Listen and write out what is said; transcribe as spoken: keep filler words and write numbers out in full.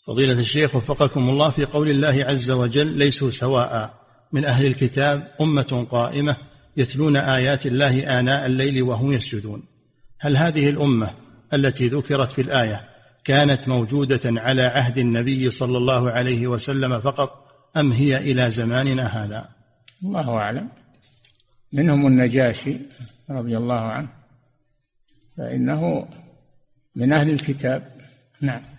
فضيلة الشيخ وفقكم الله، في قول الله عز وجل ليسوا سواء من أهل الكتاب أمة قائمة يتلون آيات الله آناء الليل وهم يسجدون، هل هذه الأمة التي ذكرت في الآية كانت موجودة على عهد النبي صلى الله عليه وسلم فقط أم هي إلى زماننا هذا؟ الله أعلم. منهم النجاشي رضي الله عنه فإنه من أهل الكتاب. نعم.